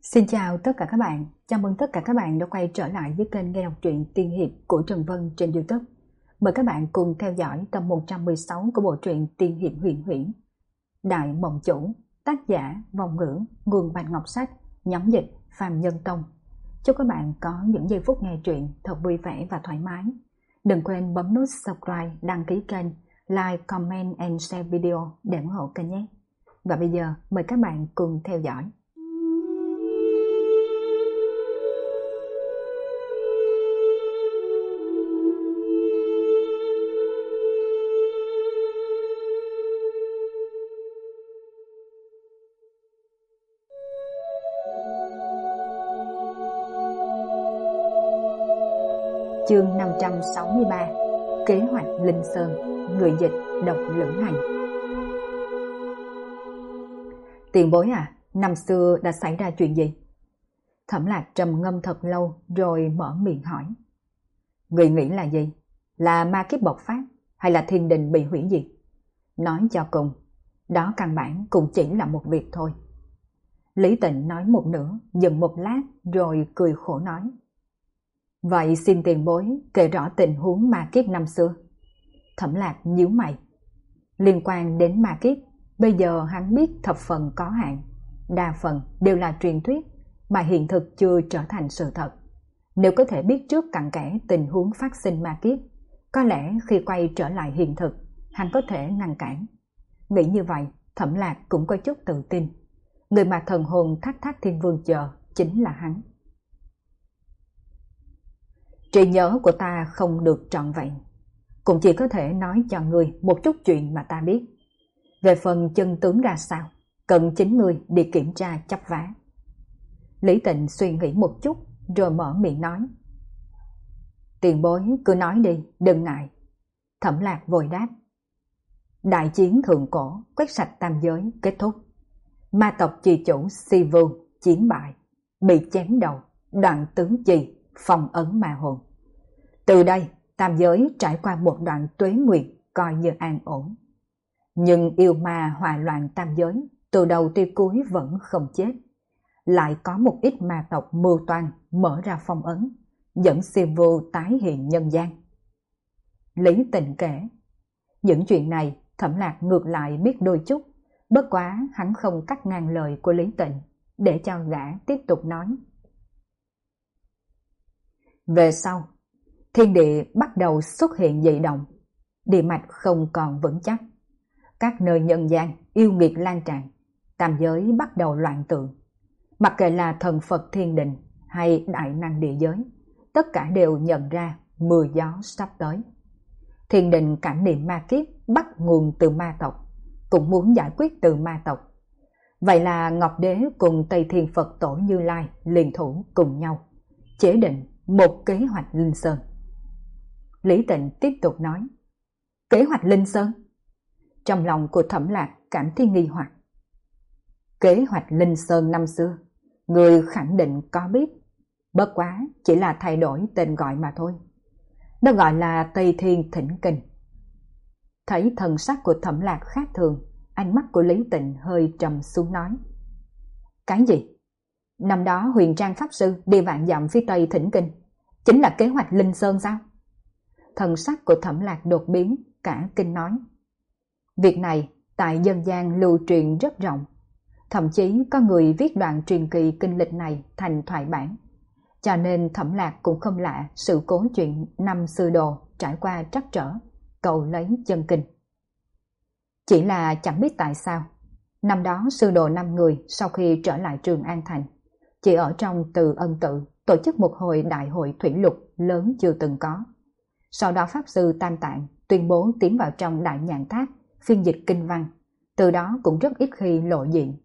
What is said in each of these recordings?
Xin chào tất cả các bạn, chào mừng tất cả các bạn đã quay trở lại với kênh nghe đọc truyện tiên hiệp của Trần Vân trên YouTube. Mời các bạn cùng theo dõi tập 116 của bộ truyện tiên hiệp huyền huyễn Đại Mộng Chủ, tác giả Vong Ngữ, nguồn Bạch Ngọc Sách, nhóm dịch Phàm Nhân Tông. Chúc các bạn có những giây phút nghe truyện thật vui vẻ và thoải mái. Đừng quên bấm nút subscribe, đăng ký kênh, like, comment and share video để ủng hộ kênh nhé. Và bây giờ mời các bạn cùng theo dõi. Chương 563, Kế hoạch Linh Sơn, người dịch Độc Lưỡng Hành. Tiền bối à, năm xưa đã xảy ra chuyện gì? Thẩm Lạc trầm ngâm thật lâu rồi mở miệng hỏi. Người nghĩ là gì? Là ma kiếp bộc phát hay là thiên đình bị hủy diệt? Nói cho cùng, đó căn bản cũng chỉ là một việc thôi. Lý Tịnh nói một nửa, dừng một lát rồi cười khổ nói. Vậy xin tiền bối kể rõ tình huống ma kiếp năm xưa. Thẩm Lạc nhíu mày. Liên quan đến ma kiếp, bây giờ hắn biết thập phần có hạn, đa phần đều là truyền thuyết mà hiện thực chưa trở thành sự thật. Nếu có thể biết trước cặn kẽ tình huống phát sinh ma kiếp, có lẽ khi quay trở lại hiện thực, hắn có thể ngăn cản. Nghĩ như vậy, Thẩm Lạc cũng có chút tự tin. Người mà thần hồn Thác Thác Thiên Vương chờ chính là hắn. Trí nhớ của ta không được trọn vẹn, cũng chỉ có thể nói cho ngươi một chút chuyện mà ta biết. Về phần chân tướng ra sao, cần chính ngươi đi kiểm tra chấp vá. Lý Tịnh suy nghĩ một chút rồi mở miệng nói. Tiền bối cứ nói đi, đừng ngại. Thẩm Lạc vội đáp. Đại chiến thượng cổ quét sạch tam giới kết thúc. Ma tộc chi chủ Sivu chiến bại, bị chém đầu, đoạn tứ chi, phong ấn ma hồn. Từ đây, tam giới trải qua một đoạn tuế nguyệt coi như an ổn. Nhưng yêu ma hòa loạn tam giới, từ đầu tới cuối vẫn không chết. Lại có một ít ma tộc mưu toan mở ra phong ấn, dẫn Sivu tái hiện nhân gian. Lý Tịnh kể, những chuyện này Thẩm Lạc ngược lại biết đôi chút, bất quá hắn không cắt ngang lời của Lý Tịnh, để cho gã tiếp tục nói. Về sau, thiên địa bắt đầu xuất hiện dị động, địa mạch không còn vững chắc. Các nơi nhân gian yêu nghiệt lan tràn, tam giới bắt đầu loạn tượng. Mặc kệ là thần Phật thiên đình hay đại năng địa giới, tất cả đều nhận ra mưa gió sắp tới. Thiên đình cảm niệm ma kiếp bắt nguồn từ ma tộc, cũng muốn giải quyết từ ma tộc. Vậy là Ngọc Đế cùng Tây Thiên Phật Tổ Như Lai liên thủ cùng nhau, chế định một kế hoạch Linh Sơn. Lý Tịnh tiếp tục nói. Kế hoạch Linh Sơn? Trong lòng của Thẩm Lạc cảm thấy nghi hoặc. Kế hoạch Linh Sơn năm xưa, người khẳng định có biết. Bất quá chỉ là thay đổi tên gọi mà thôi. Nó gọi là Tây Thiên Thỉnh Kinh. Thấy thần sắc của Thẩm Lạc khác thường, ánh mắt của Lý Tịnh hơi trầm xuống nói. Cái gì? Năm đó Huyền Trang Pháp Sư đi vạn dặm phía Tây Thỉnh Kinh, chính là kế hoạch Linh Sơn sao? Thần sắc của Thẩm Lạc đột biến, cả kinh nói. Việc này tại dân gian lưu truyền rất rộng, thậm chí có người viết đoạn truyền kỳ kinh lịch này thành thoại bản, cho nên Thẩm Lạc cũng không lạ sự cố chuyện năm sư đồ trải qua trắc trở, cầu lấy chân kinh. Chỉ là chẳng biết tại sao, năm đó sư đồ 5 người sau khi trở lại Trường An Thành, chỉ ở trong Từ Ân Tự tổ chức một hồi đại hội thủy lục lớn chưa từng có. Sau đó Pháp Sư Tam Tạng tuyên bố tiến vào trong Đại Nhạn Tháp phiên dịch kinh văn, từ đó cũng rất ít khi lộ diện.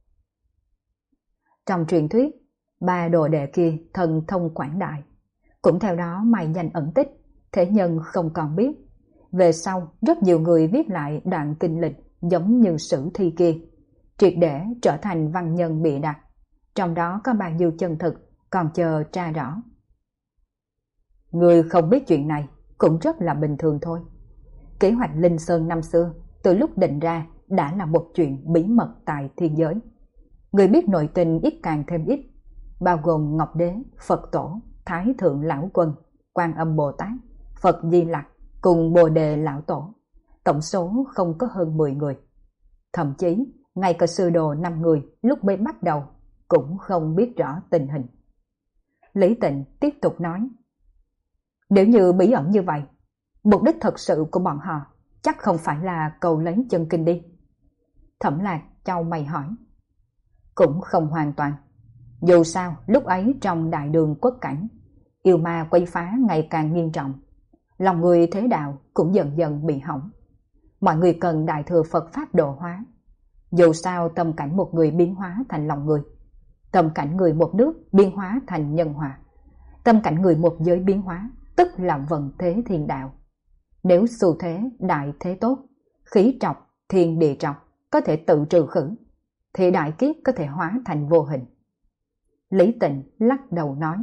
Trong truyền thuyết, 3 đồ đệ kia thần thông quảng đại, cũng theo đó mày nhanh ẩn tích, thế nhân không còn biết. Về sau, rất nhiều người viết lại đoạn kinh lịch giống như sử thi kia, triệt để trở thành văn nhân bịa đặt, trong đó có bao nhiêu chân thực còn chờ tra rõ. Người không biết chuyện này cũng rất là bình thường thôi. Kế hoạch Linh Sơn năm xưa từ lúc định ra đã là một chuyện bí mật tại thiên giới. Người biết nội tình ít càng thêm ít, bao gồm Ngọc Đế, Phật Tổ, Thái Thượng Lão Quân, Quan Âm Bồ Tát, Phật Di Lặc cùng Bồ Đề Lão Tổ. Tổng số không có hơn 10 người. Thậm chí, ngay cả sư đồ 5 người lúc mới bắt đầu cũng không biết rõ tình hình. Lý Tịnh tiếp tục nói, nếu như bí ẩn như vậy, mục đích thật sự của bọn họ chắc không phải là cầu lấy chân kinh đi. Thẩm Lạc chau mày hỏi, cũng không hoàn toàn. Dù sao lúc ấy trong đại đường quốc cảnh, yêu ma quấy phá ngày càng nghiêm trọng, lòng người thế đạo cũng dần dần bị hỏng. Mọi người cần đại thừa Phật Pháp độ hóa. Dù sao tâm cảnh một người biến hóa thành lòng người, tâm cảnh người một nước biến hóa thành nhân hòa, tâm cảnh người một giới biến hóa tức là vận thế thiên đạo. Nếu xu thế đại thế tốt, khí trọc, thiên địa trọc có thể tự trừ khử, thì đại kiếp có thể hóa thành vô hình. Lý Tịnh lắc đầu nói.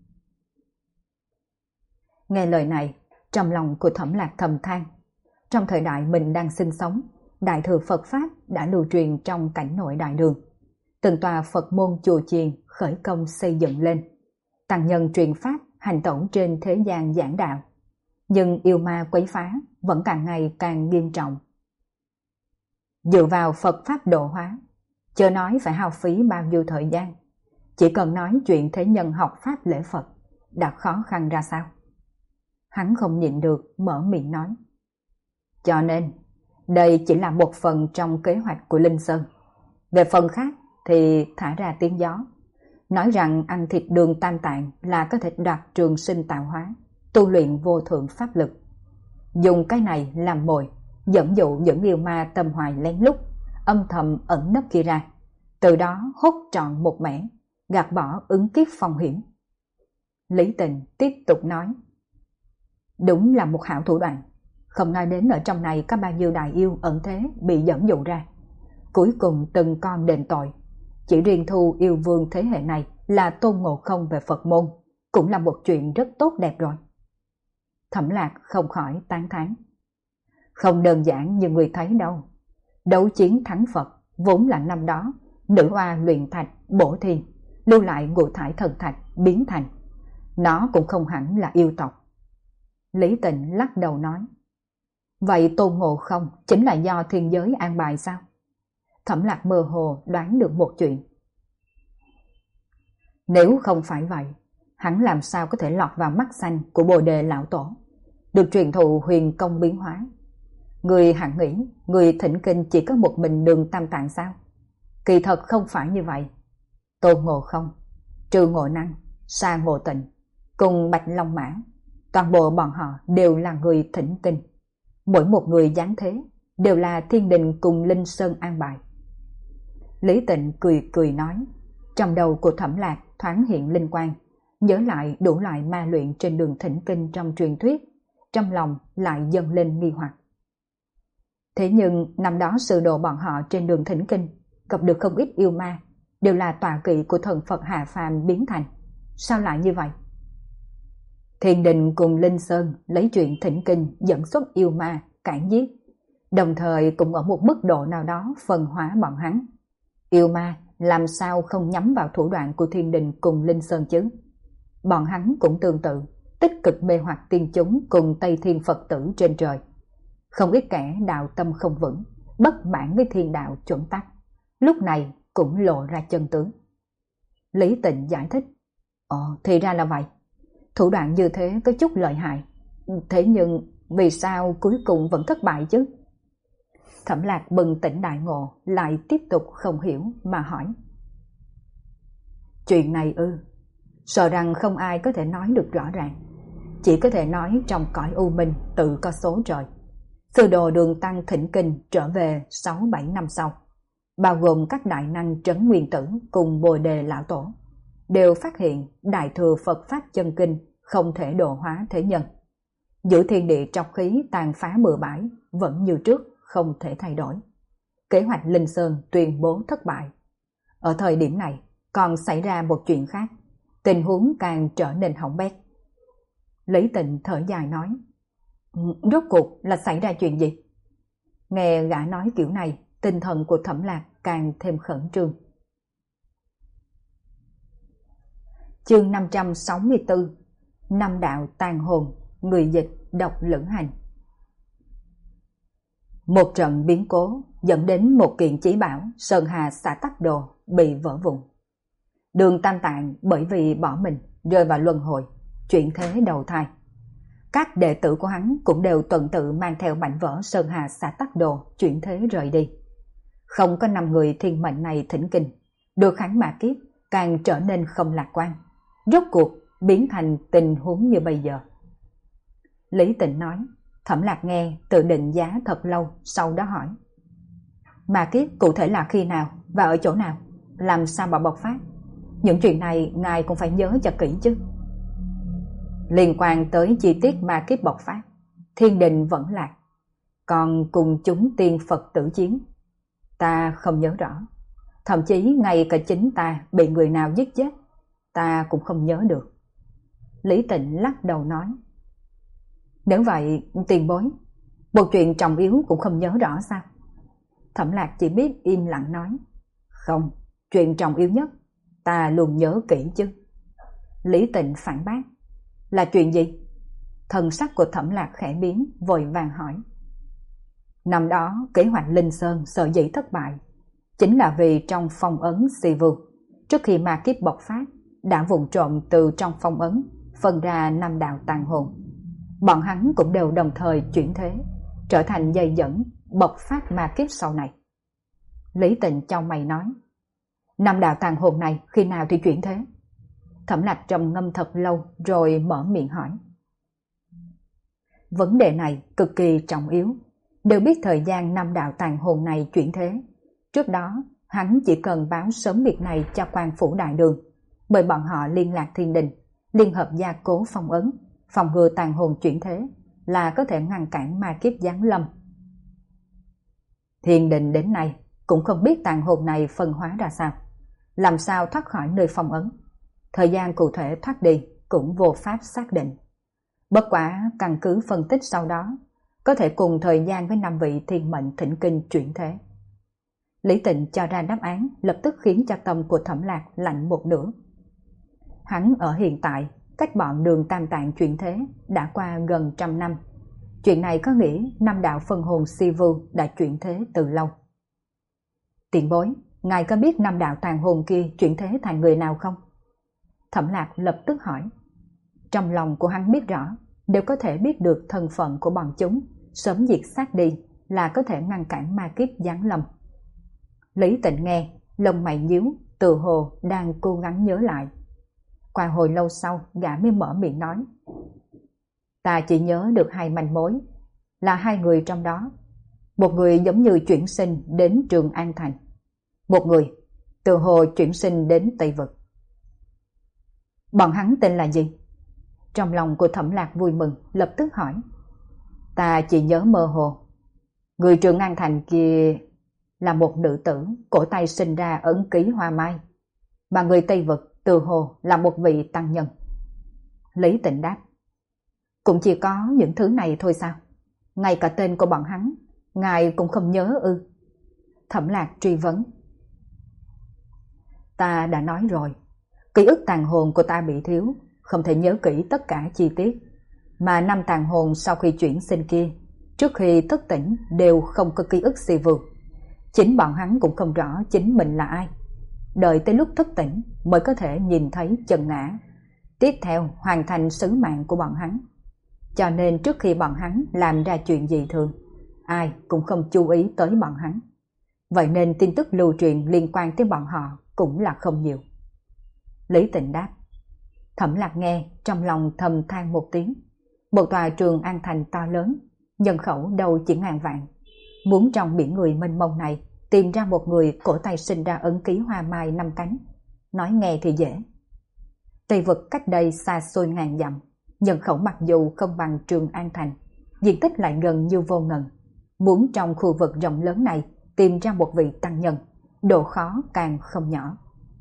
Nghe lời này, trong lòng của Thẩm Lạc thầm than. Trong thời đại mình đang sinh sống, đại thừa Phật Pháp đã lưu truyền trong cảnh nội đại đường. Từng tòa Phật môn chùa chiền khởi công xây dựng lên. Tăng nhân truyền Pháp hành tẩu trên thế gian giảng đạo. Nhưng yêu ma quấy phá vẫn càng ngày càng nghiêm trọng. Dựa vào Phật Pháp độ hóa, chưa nói phải hao phí bao nhiêu thời gian. Chỉ cần nói chuyện thế nhân học Pháp lễ Phật đã khó khăn ra sao. Hắn không nhịn được mở miệng nói. Cho nên, đây chỉ là một phần trong kế hoạch của Linh Sơn. Về phần khác thì thả ra tiếng gió. Nói rằng ăn thịt đường tam tạng là có thể đoạt trường sinh tạo hóa, tu luyện vô thượng pháp lực. Dùng cái này làm mồi, dẫn dụ những yêu ma tâm hoài lén lút, âm thầm ẩn nấp kia ra. Từ đó hốt trọn một mẻ, gạt bỏ ứng kiếp phong hiểm. Lý Tịnh tiếp tục nói. Đúng là một hảo thủ đoạn. Không nói đến ở trong này có bao nhiêu đại yêu ẩn thế bị dẫn dụ ra. Cuối cùng từng con đền tội. Chỉ riêng thu yêu vương thế hệ này là tôn ngộ không về Phật môn, cũng là một chuyện rất tốt đẹp rồi. Thẩm Lạc không khỏi tán thán. Không đơn giản như người thấy đâu. Đấu chiến thắng Phật vốn là năm đó nữ oa luyện thạch bổ thiên, lưu lại ngũ thải thần thạch biến thành. Nó cũng không hẳn là yêu tộc. Lý Tịnh lắc đầu nói. Vậy tôn ngộ không chính là do thiên giới an bài sao? Thẩm Lạc mơ hồ đoán được một chuyện. Nếu không phải vậy, hắn làm sao có thể lọt vào mắt xanh của Bồ Đề Lão Tổ, được truyền thụ huyền công biến hóa? Người hẳn nghĩ người thỉnh kinh chỉ có một mình Đường Tam Tạng sao? Kỳ thật không phải như vậy. Tôn Ngộ Không, Trừ Ngộ Năng, Sa Ngộ Tịnh cùng Bạch Long Mã, toàn bộ bọn họ đều là người thỉnh kinh. Mỗi một người giáng thế đều là thiên đình cùng Linh Sơn an bài. Lý Tịnh cười cười nói. Trong đầu của Thẩm Lạc thoáng hiện linh quang, nhớ lại đủ loại ma luyện trên đường thỉnh kinh trong truyền thuyết, trong lòng lại dâng lên nghi hoặc. Thế nhưng năm đó sư đồ bọn họ trên đường thỉnh kinh gặp được không ít yêu ma, đều là tọa kỵ của thần Phật hạ phàm biến thành. Sao lại như vậy? Thiên đình cùng Linh Sơn lấy chuyện thỉnh kinh dẫn xuất yêu ma, cản giết, đồng thời cũng ở một mức độ nào đó phân hóa bọn hắn. Yêu ma làm sao không nhắm vào thủ đoạn của thiên đình cùng Linh Sơn chứ? Bọn hắn cũng tương tự, tích cực mê hoặc tiên chúng cùng Tây Thiên Phật tử trên trời. Không ít kẻ đạo tâm không vững, bất mãn với thiên đạo chuẩn tắc, lúc này cũng lộ ra chân tướng. Lý Tịnh giải thích. Thì ra là vậy. Thủ đoạn như thế có chút lợi hại. Thế nhưng vì sao cuối cùng vẫn thất bại chứ? Thẩm Lạc bừng tỉnh đại ngộ, lại tiếp tục không hiểu mà hỏi. Chuyện này sợ rằng không ai có thể nói được rõ ràng. Chỉ có thể nói trong cõi u minh tự có số trời. Sư đồ Đường Tăng thỉnh kinh trở về 6-7 năm sau, bao gồm các đại năng Trấn Nguyên Tử cùng Bồ Đề Lão Tổ, đều phát hiện đại thừa Phật Pháp chân kinh không thể độ hóa thế nhân. Giữ thiên địa trọc khí tàn phá bừa bãi vẫn như trước, không thể thay đổi. Kế hoạch Linh Sơn tuyên bố thất bại. Ở thời điểm này còn xảy ra một chuyện khác, tình huống càng trở nên hỏng bét. Lý Tịnh thở dài nói. Rốt cuộc là xảy ra chuyện gì? Nghe gã nói kiểu này, tinh thần của Thẩm Lạc càng thêm khẩn trương. Chương 564. Năm đạo tàn hồn. Người dịch độc lưỡng hành. Một trận biến cố dẫn đến một kiện chí bảo Sơn Hà Xã Tắc Đồ bị vỡ vụn. Đường Tam Tạng bởi vì bỏ mình rơi vào luân hồi, chuyển thế đầu thai. Các đệ tử của hắn cũng đều tuần tự mang theo mảnh vỡ Sơn Hà Xã Tắc Đồ chuyển thế rời đi. Không có 5 người thiên mệnh này thỉnh kinh, được hắn mà kiếp càng trở nên không lạc quan, rốt cuộc biến thành tình huống như bây giờ. Lý Tịnh nói. Thẩm Lạc nghe tự định giá thật lâu, sau đó hỏi: mà kiếp cụ thể là khi nào và ở chỗ nào, làm sao mà bộc phát? Những chuyện này ngài cũng phải nhớ cho kỹ chứ. Liên quan tới chi tiết ma kiếp bộc phát, thiên đình vẫn lạc, còn cùng chúng tiên Phật tử chiến, ta không nhớ rõ. Thậm chí ngay cả chính ta bị người nào giết chết, ta cũng không nhớ được. Lý Tịnh lắc đầu nói. Nếu vậy, tiền bối, một chuyện trọng yếu cũng không nhớ rõ sao? Thẩm Lạc chỉ biết im lặng nói. Không, chuyện trọng yếu nhất, ta luôn nhớ kỹ chứ. Lý Tịnh phản bác. Là chuyện gì? Thần sắc của Thẩm Lạc khẽ biến, vội vàng hỏi. Năm đó, kế hoạch Linh Sơn sở dĩ thất bại, chính là vì trong phong ấn Sivu, trước khi ma kiếp bộc phát, đã vụng trộm từ trong phong ấn, phân ra 5 đạo tàn hồn. Bọn hắn cũng đều đồng thời chuyển thế, trở thành dây dẫn bộc phát ma kiếp sau này. Lý Tịnh chau mày nói. 5 đạo tàn hồn này khi nào thì chuyển thế? Thẩm Lạc trầm ngâm thật lâu rồi mở miệng hỏi. Vấn đề này cực kỳ trọng yếu, đều biết thời gian 5 đạo tàn hồn này chuyển thế. Trước đó, hắn chỉ cần báo sớm việc này cho quan phủ đại đường, bởi bọn họ liên lạc thiên đình, liên hợp gia cố phong ấn, phòng ngừa tàn hồn chuyển thế, là có thể ngăn cản ma kiếp giáng lâm. Thiên đình đến nay cũng không biết tàn hồn này phân hóa ra sao, làm sao thoát khỏi nơi phong ấn. Thời gian cụ thể thoát đi cũng vô pháp xác định. Bất quả căn cứ phân tích sau đó, có thể cùng thời gian với 5 vị thiên mệnh thỉnh kinh chuyển thế. Lý Tịnh cho ra đáp án lập tức khiến cho tâm của Thẩm Lạc lạnh một nửa. Hắn ở hiện tại, cách bọn Đường Tam Tạng chuyển thế đã qua gần 100 năm. Chuyện này có nghĩa 5 đạo phân hồn Sivu đã chuyển thế từ lâu. Tiền bối, ngài có biết 5 đạo tàn hồn kia chuyển thế thành người nào không? Thẩm Lạc lập tức hỏi. Trong lòng của hắn biết rõ, đều có thể biết được thân phận của bọn chúng, sớm diệt sát đi là có thể ngăn cản ma kiếp giáng lâm. Lý Tịnh nghe, lông mày nhíu, tự hồ đang cố gắng nhớ lại. Qua hồi lâu sau, gã mới mở miệng nói. Ta chỉ nhớ được 2 manh mối, là 2 người trong đó. Một người giống như chuyển sinh đến Trường An Thành. Một người, tự hồ chuyển sinh đến Tây Vực. Bọn hắn tên là gì? Trong lòng của Thẩm Lạc vui mừng, lập tức hỏi. Ta chỉ nhớ mơ hồ. Người Trường An Thành kia là một nữ tử, cổ tay sinh ra ấn ký hoa mai. Mà người Tây Vực tự hồ là một vị tăng nhân. Lý Tịnh đáp. Cũng chỉ có những thứ này thôi sao? Ngay cả tên của bọn hắn, ngài cũng không nhớ ư? Thẩm Lạc truy vấn. Ta đã nói rồi, ký ức tàn hồn của ta bị thiếu, không thể nhớ kỹ tất cả chi tiết. Mà 5 tàn hồn sau khi chuyển sinh kia, trước khi thức tỉnh đều không có ký ức Sivu. Chính bọn hắn cũng không rõ chính mình là ai. Đợi tới lúc thức tỉnh mới có thể nhìn thấy chân ngã, tiếp theo hoàn thành sứ mạng của bọn hắn. Cho nên trước khi bọn hắn làm ra chuyện gì thường, ai cũng không chú ý tới bọn hắn. Vậy nên tin tức lưu truyền liên quan tới bọn họ cũng là không nhiều. Lý Tịnh đáp. Thẩm Lạc nghe, trong lòng thầm than một tiếng. Một tòa Trường An Thành to lớn, nhân khẩu đâu chỉ ngàn vạn. Muốn trong biển người mênh mông này tìm ra một người cổ tay sinh ra ấn ký hoa mai 5 cánh, nói nghe thì dễ. Tây Vực cách đây xa xôi ngàn dặm, nhân khẩu mặc dù không bằng Trường An Thành, diện tích lại gần như vô ngần. Muốn trong khu vực rộng lớn này tìm ra một vị tăng nhân, độ khó càng không nhỏ.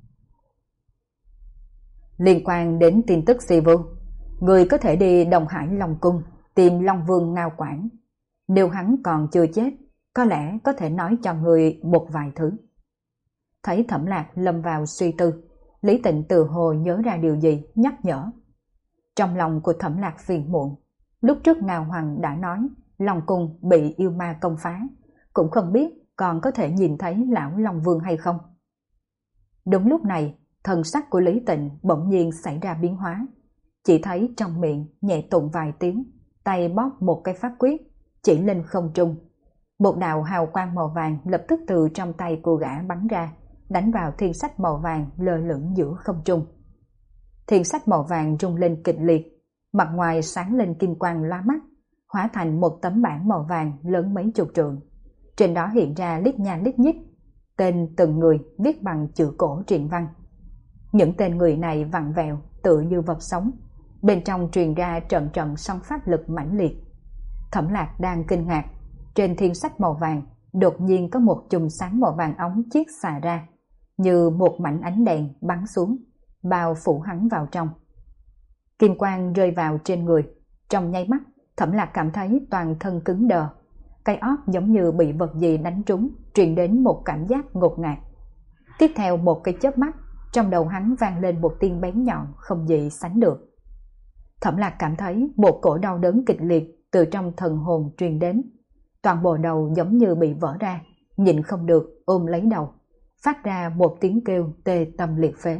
Liên quan đến tin tức Sivu, người có thể đi Đông Hải Long Cung tìm Long Vương Ngao Quảng. Nếu hắn còn chưa chết, có lẽ có thể nói cho người một vài thứ. Thấy Thẩm Lạc lâm vào suy tư, Lý Tịnh từ hồ nhớ ra điều gì nhắc nhở. Trong lòng của Thẩm Lạc phiền muộn, lúc trước Ngao Hoàng đã nói Long Cung bị yêu ma công phá, cũng không biết còn có thể nhìn thấy lão Long Vương hay không. Đúng lúc này, thần sắc của Lý Tịnh bỗng nhiên xảy ra biến hóa, chỉ thấy trong miệng nhẹ tụng vài tiếng, tay bóp một cái pháp quyết, chỉ lên không trung. Một đạo hào quang màu vàng lập tức từ trong tay của gã bắn ra, đánh vào thiên sách màu vàng lơ lửng giữa không trung. Thiên sách màu vàng rung lên kịch liệt, mặt ngoài sáng lên kim quang lóa mắt, hóa thành một tấm bảng màu vàng lớn mấy chục trượng. Trên đó hiện ra lít nha lít nhít tên từng người viết bằng chữ cổ truyện văn. Những tên người này vặn vẹo tựa như vật sống, bên trong truyền ra trận trận sóng pháp lực mãnh liệt. Thẩm Lạc đang kinh ngạc, trên thiên sách màu vàng đột nhiên có một chùm sáng màu vàng óng chiết xạ ra, như một mảnh ánh đèn bắn xuống, bao phủ hắn vào trong. Kim quang rơi vào trên người, trong nháy mắt Thẩm Lạc cảm thấy toàn thân cứng đờ, cái óc giống như bị vật gì đánh trúng, truyền đến một cảm giác ngột ngạt. Tiếp theo một cái chớp mắt, trong đầu hắn vang lên một tiếng bén nhọn không gì sánh được. Thẩm Lạc cảm thấy một cổ đau đớn kịch liệt từ trong thần hồn truyền đến, toàn bộ đầu giống như bị vỡ ra, nhịn không được ôm lấy đầu, phát ra một tiếng kêu tê tâm liệt phế.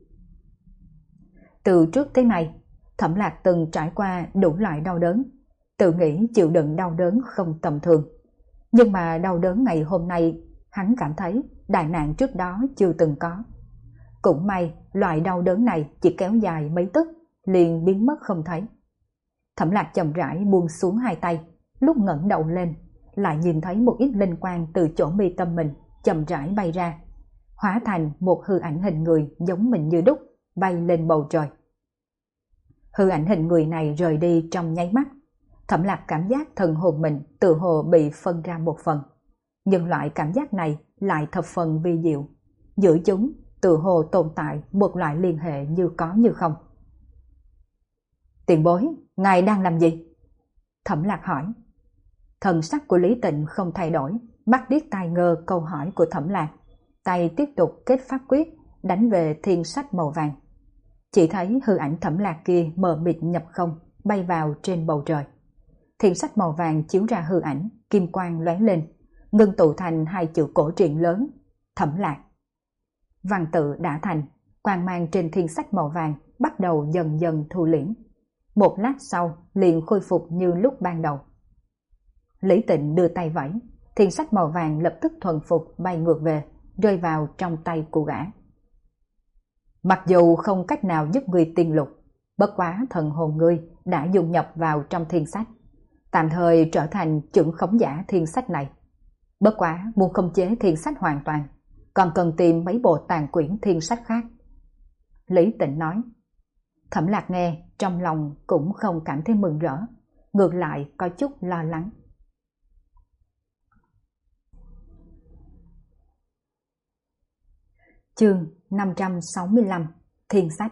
Từ trước tới nay, Thẩm Lạc từng trải qua đủ loại đau đớn, tự nghĩ chịu đựng đau đớn không tầm thường. Nhưng mà đau đớn ngày hôm nay, hắn cảm thấy đại nạn trước đó chưa từng có. Cũng may loại đau đớn này chỉ kéo dài mấy tức, liền biến mất không thấy. Thẩm Lạc chậm rãi buông xuống hai tay, lúc ngẩng đầu lên, lại nhìn thấy một ít linh quang từ chỗ mi tâm mình chậm rãi bay ra, hóa thành một hư ảnh hình người giống mình như đúc, bay lên bầu trời. Hư ảnh hình người này rời đi trong nháy mắt, Thẩm Lạc cảm giác thần hồn mình tự hồ bị phân ra một phần, nhưng loại cảm giác này lại thập phần vi diệu, giữa chúng tự hồ tồn tại một loại liên hệ như có như không. Tiền bối, ngài đang làm gì? Thẩm Lạc hỏi. Thần sắc của Lý Tịnh không thay đổi, mắt điếc tai ngơ câu hỏi của Thẩm Lạc, tay tiếp tục kết pháp quyết đánh về thiên sách màu vàng. Chỉ thấy hư ảnh Thẩm Lạc kia mờ mịt nhập không, bay vào trên bầu trời. Thiên sách màu vàng chiếu ra hư ảnh, kim quang lóe lên, ngưng tụ thành hai chữ cổ truyện lớn, Thẩm Lạc. Văn tự đã thành, quang mang trên thiên sách màu vàng bắt đầu dần dần thu liễm. Một lát sau liền khôi phục như lúc ban đầu. Lý Tịnh đưa tay vẫy, thiên sách màu vàng lập tức thuần phục bay ngược về, rơi vào trong tay của gã. Mặc dù không cách nào giúp ngươi tiên lục, bất quá thần hồn ngươi đã dung nhập vào trong thiên sách, tạm thời trở thành trưởng khống giả thiên sách này. Bất quá muốn khống chế thiên sách hoàn toàn, còn cần tìm mấy bộ tàn quyển thiên sách khác. Lý Tịnh nói. Thẩm Lạc nghe, trong lòng cũng không cảm thấy mừng rỡ, ngược lại có chút lo lắng. Chương 565 Thiên sách.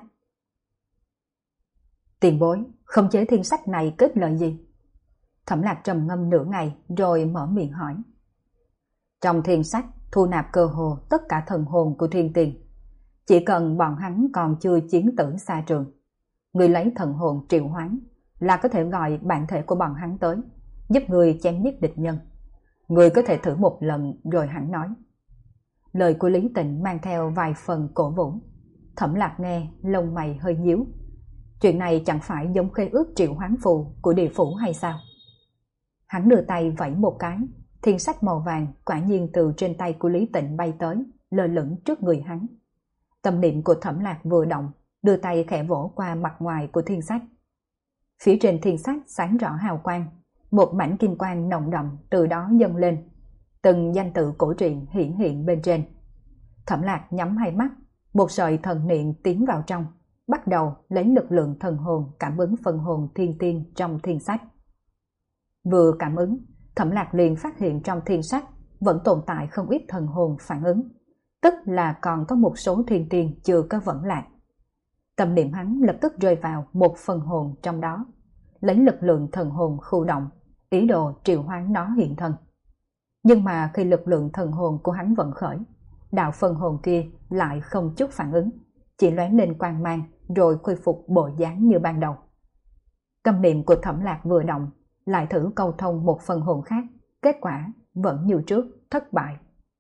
Tiền bối, khống chế thiên sách này kết lợi gì? Thẩm Lạc trầm ngâm nửa ngày rồi mở miệng hỏi. Trong thiên sách thu nạp cơ hồ tất cả thần hồn của thiên tiền. Chỉ cần bọn hắn còn chưa chiến tử xa trường, người lấy thần hồn triệu hoán là có thể gọi bản thể của bọn hắn tới, giúp người chém giết địch nhân. Người có thể thử một lần rồi hắn nói. Lời của Lý Tịnh mang theo vài phần cổ vũ. Thẩm Lạc nghe, lông mày hơi nhíu. Chuyện này chẳng phải giống khế ước triệu hoán phù của địa phủ hay sao? Hắn đưa tay vẫy một cái, thiên sách màu vàng quả nhiên từ trên tay của Lý Tịnh bay tới, lơ lửng trước người hắn. Tâm niệm của Thẩm Lạc vừa động, đưa tay khẽ vỗ qua mặt ngoài của thiên sách. Phía trên thiên sách sáng rõ hào quang, một mảnh kim quang nồng đậm từ đó dâng lên. Từng danh tự cổ truyện hiển hiện bên trên. Thẩm Lạc nhắm hai mắt, một sợi thần niệm tiến vào trong, bắt đầu lấy lực lượng thần hồn cảm ứng phần hồn thiên tiên trong thiên sách. Vừa cảm ứng, Thẩm Lạc liền phát hiện trong thiên sách vẫn tồn tại không ít thần hồn phản ứng, tức là còn có một số thiên tiên chưa có vẫn lạc. Tâm niệm hắn lập tức rơi vào một phần hồn trong đó, lấy lực lượng thần hồn khu động, ý đồ triệu hoán nó hiện thân. Nhưng mà khi lực lượng thần hồn của hắn vận khởi, đạo phần hồn kia lại không chút phản ứng, chỉ lóe lên quang mang rồi khôi phục bộ dáng như ban đầu. Tâm niệm của Thẩm Lạc vừa động, lại thử câu thông một phần hồn khác, kết quả vẫn như trước, thất bại.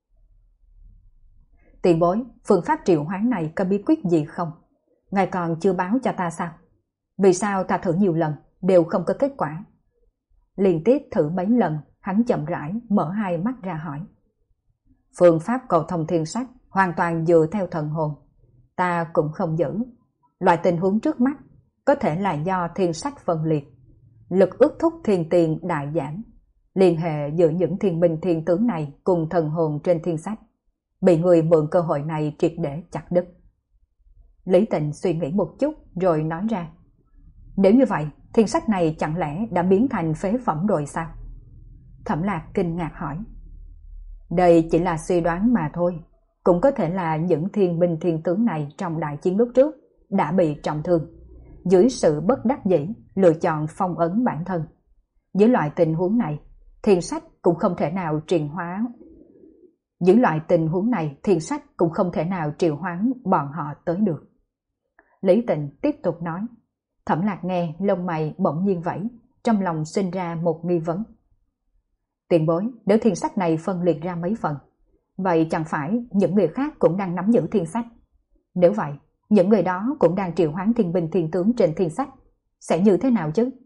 Tiền bối, phương pháp triệu hoán này có bí quyết gì không? Ngài còn chưa báo cho ta sao? Vì sao ta thử nhiều lần đều không có kết quả? Liên tiếp thử mấy lần, hắn chậm rãi mở hai mắt ra hỏi. Phương pháp cầu thông thiên sách hoàn toàn dựa theo thần hồn, ta cũng không giữ. Loại tình huống trước mắt có thể là do thiên sách phân liệt, lực ước thúc thiên tiền đại giảm, liên hệ giữa những thiên binh thiên tướng này cùng thần hồn trên thiên sách, bị người mượn cơ hội này triệt để chặt đứt. Lý Tịnh suy nghĩ một chút rồi nói ra, nếu như vậy thiên sách này chẳng lẽ đã biến thành phế phẩm rồi sao? Thẩm Lạc kinh ngạc hỏi. Đây chỉ là suy đoán mà thôi, cũng có thể là những thiên binh thiên tướng này trong đại chiến lúc trước đã bị trọng thương, dưới sự bất đắc dĩ lựa chọn phong ấn bản thân. Dưới loại tình huống này, thiên sách cũng không thể nào triệu hoán. Dưới loại tình huống này, thiên sách cũng không thể nào triệu hoán bọn họ tới được. Lý Tịnh tiếp tục nói. Thẩm Lạc nghe lông mày bỗng nhiên vẫy, trong lòng sinh ra một nghi vấn. Tiền bối, nếu thiên sách này phân liệt ra mấy phần, vậy chẳng phải những người khác cũng đang nắm giữ thiên sách? Nếu vậy, những người đó cũng đang triệu hoán thiên binh thiên tướng trên thiên sách, sẽ như thế nào chứ?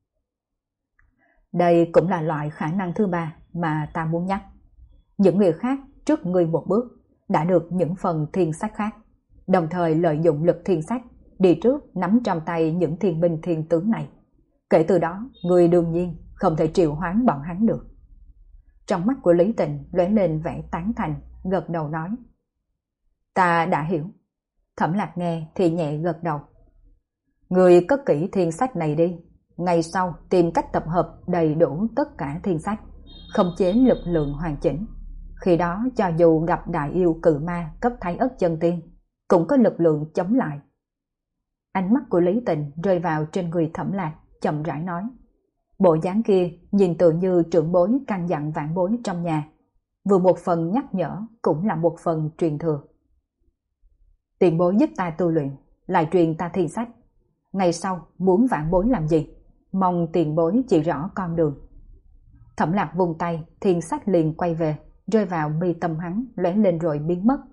Đây cũng là loại khả năng thứ ba mà ta muốn nhắc. Những người khác trước ngươi một bước đã được những phần thiên sách khác, đồng thời lợi dụng lực thiên sách đi trước nắm trong tay những thiên binh thiên tướng này. Kể từ đó, ngươi đương nhiên không thể triệu hoán bọn hắn được. Trong mắt của Lý Tịnh lóe lên vẻ tán thành, gật đầu nói. Ta đã hiểu. Thẩm Lạc nghe thì nhẹ gật đầu. Ngươi cất kỹ thiên sách này đi, ngày sau tìm cách tập hợp đầy đủ tất cả thiên sách, khống chế lực lượng hoàn chỉnh. Khi đó cho dù gặp đại yêu cự ma cấp thái ất chân tiên, cũng có lực lượng chống lại. Ánh mắt của Lý Tịnh rơi vào trên người Thẩm Lạc, chậm rãi nói. Bộ dáng kia nhìn tự như trưởng bối căn dặn vãn bối trong nhà, vừa một phần nhắc nhở cũng là một phần truyền thừa. Tiền bối giúp ta tu luyện, lại truyền ta thiên sách. Ngày sau muốn vãn bối làm gì, mong tiền bối chỉ rõ con đường. Thẩm Lạc vung tay, thiên sách liền quay về, rơi vào mi tâm hắn, lóe lên rồi biến mất.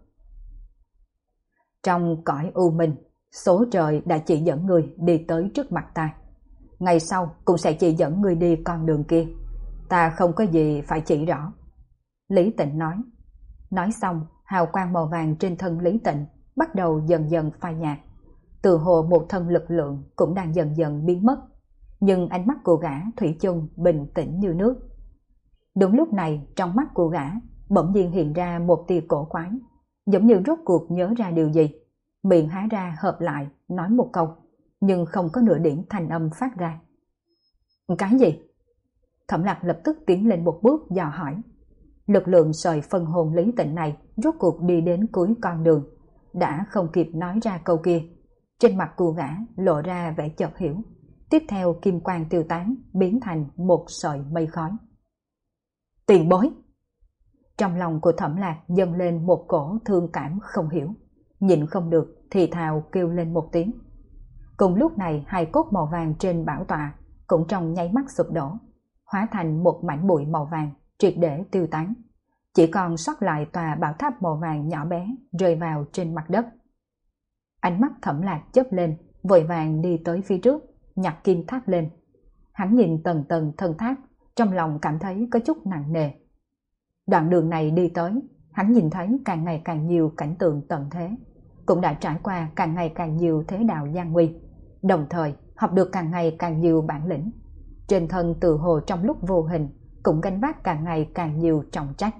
Trong cõi u minh, số trời đã chỉ dẫn người đi tới trước mặt ta. Ngày sau cũng sẽ chỉ dẫn người đi con đường kia. Ta không có gì phải chỉ rõ. Lý Tịnh nói. Nói xong, hào quang màu vàng trên thân Lý Tịnh bắt đầu dần dần phai nhạt. Từ hồ một thân lực lượng cũng đang dần dần biến mất. Nhưng ánh mắt của gã thủy chung bình tĩnh như nước. Đúng lúc này, trong mắt của gã bỗng nhiên hiện ra một tia cổ quái, giống như rốt cuộc nhớ ra điều gì. Miệng há ra hợp lại, nói một câu, nhưng không có nửa điểm thanh âm phát ra. Cái gì? Thẩm Lạc lập tức tiến lên một bước dò hỏi. Lực lượng sợi phân hồn Lý Tịnh này rốt cuộc đi đến cuối con đường, đã không kịp nói ra câu kia. Trên mặt của gã lộ ra vẻ chợt hiểu, tiếp theo kim quang tiêu tán, biến thành một sợi mây khói. Tiền bối! Trong lòng của Thẩm Lạc dâng lên một cổ thương cảm không hiểu, nhịn không được thì thào kêu lên một tiếng. Cùng lúc này hai cốt màu vàng trên bảo tọa cũng trong nháy mắt sụp đổ, hóa thành một mảnh bụi màu vàng triệt để tiêu tán. Chỉ còn sót lại tòa bảo tháp màu vàng nhỏ bé rơi vào trên mặt đất. Ánh mắt Thẩm Lạc chớp lên, vội vàng đi tới phía trước, nhặt kim tháp lên. Hắn nhìn tầng tầng thân tháp, trong lòng cảm thấy có chút nặng nề. Đoạn đường này đi tới, hắn nhìn thấy càng ngày càng nhiều cảnh tượng tận thế, cũng đã trải qua càng ngày càng nhiều thế đạo gian nguy, đồng thời học được càng ngày càng nhiều bản lĩnh. Trên thân tự hồ trong lúc vô hình cũng gánh vác càng ngày càng nhiều trọng trách.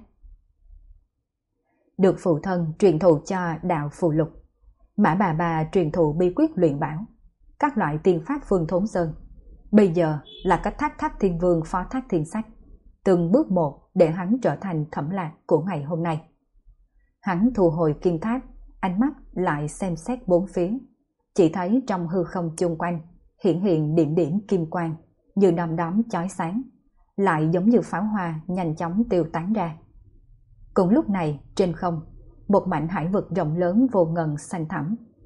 Được phụ thân truyền thụ cho đạo phù lục, Mã bà truyền thụ bí quyết luyện bảo, các loại tiên pháp phương thốn sơn. Bây giờ là cách Thác Thiên Vương phó thác thiên sách, từng bước một để hắn trở thành Thẩm Lạc của ngày hôm nay. Hắn thu hồi kim tháp, ánh mắt lại xem xét bốn phía, chỉ thấy trong hư không chung quanh hiện điểm điểm kim quang như đom đóm chói sáng, lại giống như pháo hoa nhanh chóng tiêu tán ra. Cùng lúc này trên không, một mảnh hải vực rộng lớn vô ngần xanh thẳm,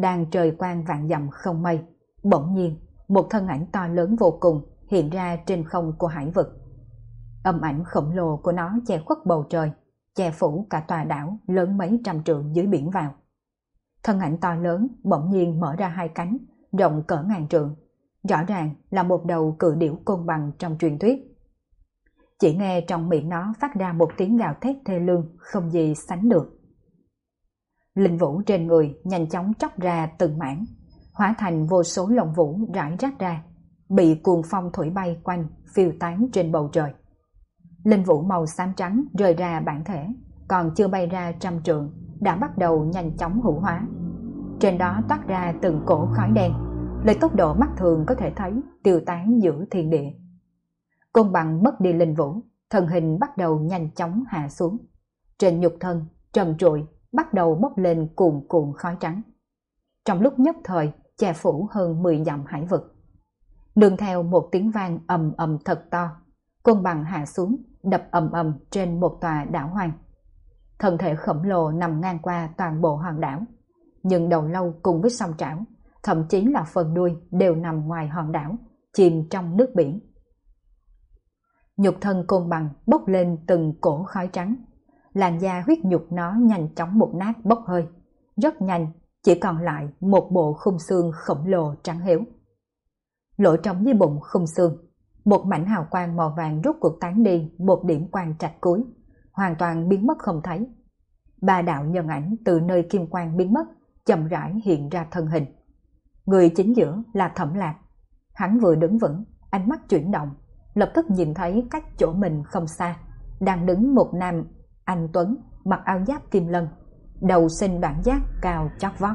đang trời quang vạn dặm không mây, bỗng nhiên một thân ảnh to lớn vô cùng hiện ra trên không của hải vực. Âm ảnh khổng lồ của nó che khuất bầu trời, che phủ cả tòa đảo lớn mấy trăm trượng dưới biển vào. Thân ảnh to lớn bỗng nhiên mở ra hai cánh, rộng cỡ ngàn trượng, rõ ràng là một đầu cự điểu côn bằng trong truyền thuyết. Chỉ nghe trong miệng nó phát ra một tiếng gào thét thê lương không gì sánh được. Linh vũ trên người nhanh chóng tróc ra từng mảng, hóa thành vô số lông vũ rải rác ra, bị cuồng phong thổi bay quanh, phiêu tán trên bầu trời. Linh vũ màu xám trắng rơi ra bản thể, còn chưa bay ra trăm trượng, đã bắt đầu nhanh chóng hữu hóa. Trên đó toát ra từng cổ khói đen, lấy tốc độ mắt thường có thể thấy tiêu tán giữa thiên địa. Côn bằng mất đi linh vũ, thân hình bắt đầu nhanh chóng hạ xuống. Trên nhục thân, trần trụi, bắt đầu bốc lên cuồn cuộn khói trắng. Trong lúc nhất thời, che phủ hơn 10 dặm hải vực. Nương theo một tiếng vang ầm ầm thật to, côn bằng hạ xuống, đập ầm ầm trên một tòa đảo hoang. Thân thể khổng lồ nằm ngang qua toàn bộ hòn đảo, nhưng đầu lâu cùng với song trảo, thậm chí là phần đuôi đều nằm ngoài hòn đảo, chìm trong nước biển. Nhục thân côn bằng bốc lên từng cổ khói trắng, làn da huyết nhục nó nhanh chóng mục nát bốc hơi, rất nhanh chỉ còn lại một bộ khung xương khổng lồ trắng héo. Lỗ trống dưới bụng khung xương, một mảnh hào quang màu vàng rút cuộc tán đi một điểm quang trạch cuối, hoàn toàn biến mất không thấy. Ba đạo nhân ảnh từ nơi kim quang biến mất chậm rãi hiện ra thân hình. Người chính giữa là Thẩm Lạc. Hắn vừa đứng vững, ánh mắt chuyển động, lập tức nhìn thấy cách chỗ mình không xa đang đứng một nam anh tuấn mặc áo giáp kim lân, đầu sinh bản giác cao chót vót.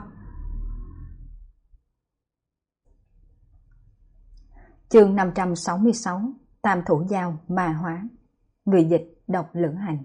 Chương 566 Tam thủ giao ma hóa. Người dịch đọc Lữ Hành.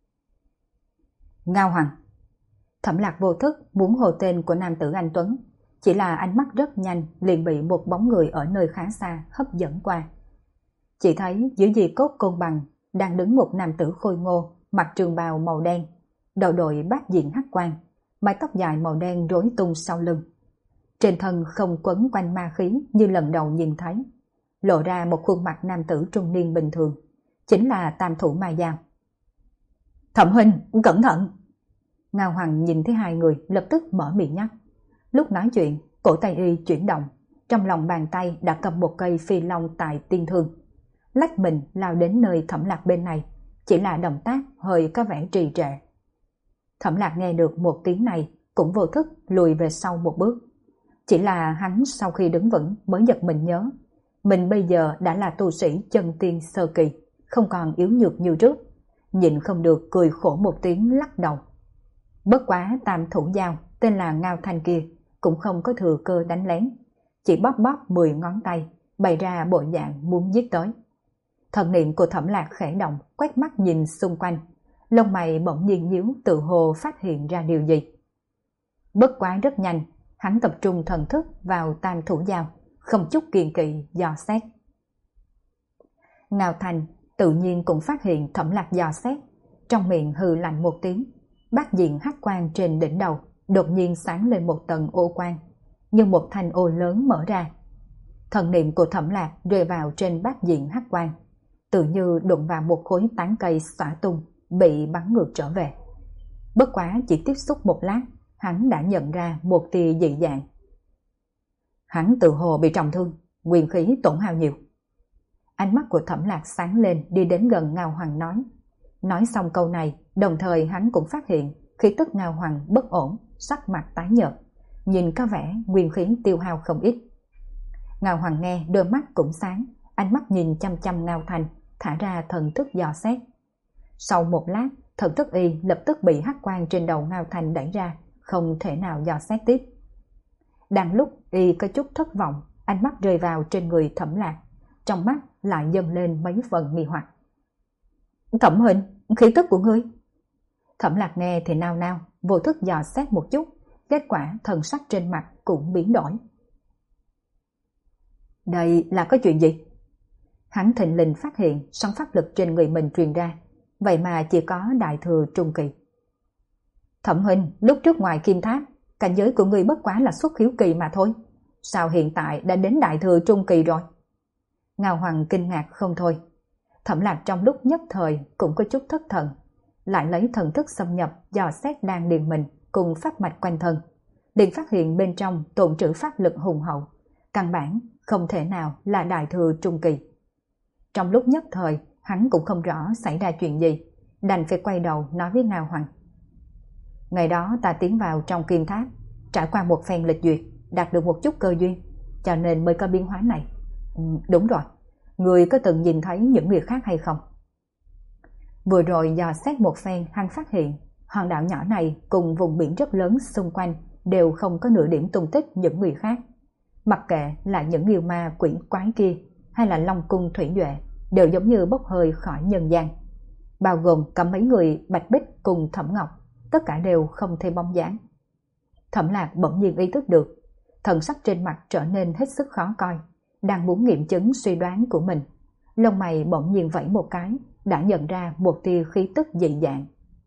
Ngao Hoàng. Thẩm Lạc vô thức muốn hô tên của nam tử anh tuấn, chỉ là ánh mắt rất nhanh liền bị một bóng người ở nơi khá xa hấp dẫn qua. Chỉ thấy dưới di cốt côn bằng đang đứng một nam tử khôi ngô, mặc trường bào màu đen, đầu đội bát diện hắc quang, mái tóc dài màu đen rối tung sau lưng. Trên thân không quấn quanh ma khí như lần đầu nhìn thấy, lộ ra một khuôn mặt nam tử trung niên bình thường, chính là tam thủ ma giao. Thẩm huynh, cẩn thận! Ngao Hoàng nhìn thấy hai người lập tức mở miệng nhắc. Lúc nói chuyện, cổ tay y chuyển động, trong lòng bàn tay đã cầm một cây phi long tại tiên thương, lách mình lao đến nơi Thẩm Lạc bên này, chỉ là động tác hơi có vẻ trì trệ. Thẩm Lạc nghe được một tiếng này cũng vô thức lùi về sau một bước. Chỉ là hắn sau khi đứng vững mới giật mình nhớ, mình bây giờ đã là tu sĩ chân tiên sơ kỳ, không còn yếu nhược như trước, nhịn không được cười khổ một tiếng lắc đầu. Bất quá tam thủ giao tên là Ngao Thanh kia cũng không có thừa cơ đánh lén, chỉ bóp bóp 10 ngón tay, bày ra bộ dạng muốn giết tới. Thần niệm của Thẩm Lạc khẽ động, quét mắt nhìn xung quanh, lông mày bỗng nhiên nhíu, tự hồ phát hiện ra điều gì. Bất quá rất nhanh, hắn tập trung thần thức vào tam thủ giao, không chút kiêng kỵ dò xét. Ngao Thanh tự nhiên cũng phát hiện Thẩm Lạc dò xét, trong miệng hừ lạnh một tiếng, bát diện hắc quang trên đỉnh đầu đột nhiên sáng lên một tầng ô quang, như một thanh ô lớn mở ra. Thần niệm của Thẩm Lạc rơi vào trên bát diện hắc quang, tự như đụng vào một khối tán cây xõa tung, bị bắn ngược trở về. Bất quá chỉ tiếp xúc một lát, hắn đã nhận ra một tia dị dạng. Hắn tự hồ bị trọng thương, nguyên khí tổn hao nhiều. Ánh mắt của Thẩm Lạc sáng lên, đi đến gần Ngao Hoàng nói. Nói xong câu này, đồng thời hắn cũng phát hiện khí tức Ngao Hoàng bất ổn, sắc mặt tái nhợt, nhìn có vẻ nguyên khí tiêu hao không ít. Ngao Hoàng nghe đôi mắt cũng sáng, ánh mắt nhìn chăm chăm Ngao Thanh, thả ra thần thức dò xét. Sau một lát, thần thức y lập tức bị hắc quang trên đầu Ngao Thanh đẩy ra, không thể nào dò xét tiếp. Đang lúc y có chút thất vọng, ánh mắt rơi vào trên người Thẩm Lạc, trong mắt lại dâng lên mấy phần nghi hoặc. Thẩm huynh, khí tức của ngươi. Thẩm Lạc nghe thì nao nao, vô thức dò xét một chút, kết quả thần sắc trên mặt cũng biến đổi. Đây là có chuyện gì? Hắn thình lình phát hiện sóng pháp lực trên người mình truyền ra, vậy mà chỉ có đại thừa trung kỳ. Thẩm huynh, lúc trước ngoài kim tháp, cảnh giới của ngươi bất quá là xuất khiếu kỳ mà thôi. Sao hiện tại đã đến đại thừa trung kỳ rồi? Ngao Hoàng kinh ngạc không thôi. Thẩm Lạc trong lúc nhất thời cũng có chút thất thần, lại lấy thần thức xâm nhập dò xét đan điền mình cùng pháp mạch quanh thân, liền phát hiện bên trong tồn trữ pháp lực hùng hậu, căn bản không thể nào là đại thừa trung kỳ. Trong lúc nhất thời, hắn cũng không rõ xảy ra chuyện gì, đành phải quay đầu nói với Ngao Hoàng. Ngày đó ta tiến vào trong kim tháp, trải qua một phen lịch duyệt, đạt được một chút cơ duyên, cho nên mới có biến hóa này. Đúng rồi, người có từng nhìn thấy những người khác hay không? Vừa rồi dò xét một phen, hắn phát hiện hòn đảo nhỏ này cùng vùng biển rất lớn xung quanh đều không có nửa điểm tung tích những người khác. Mặc kệ là những yêu ma quỷ quái kia hay là Long Cung Thủy Duệ, đều giống như bốc hơi khỏi nhân gian. Bao gồm cả mấy người Bạch Bích cùng Thẩm Ngọc, tất cả đều không thấy bóng dáng. Thẩm Lạc bỗng nhiên ý thức được, thần sắc trên mặt trở nên hết sức khó coi, đang muốn nghiệm chứng suy đoán của mình. Lông mày bỗng nhiên vẫy một cái, đã nhận ra một tia khí tức dị dạng.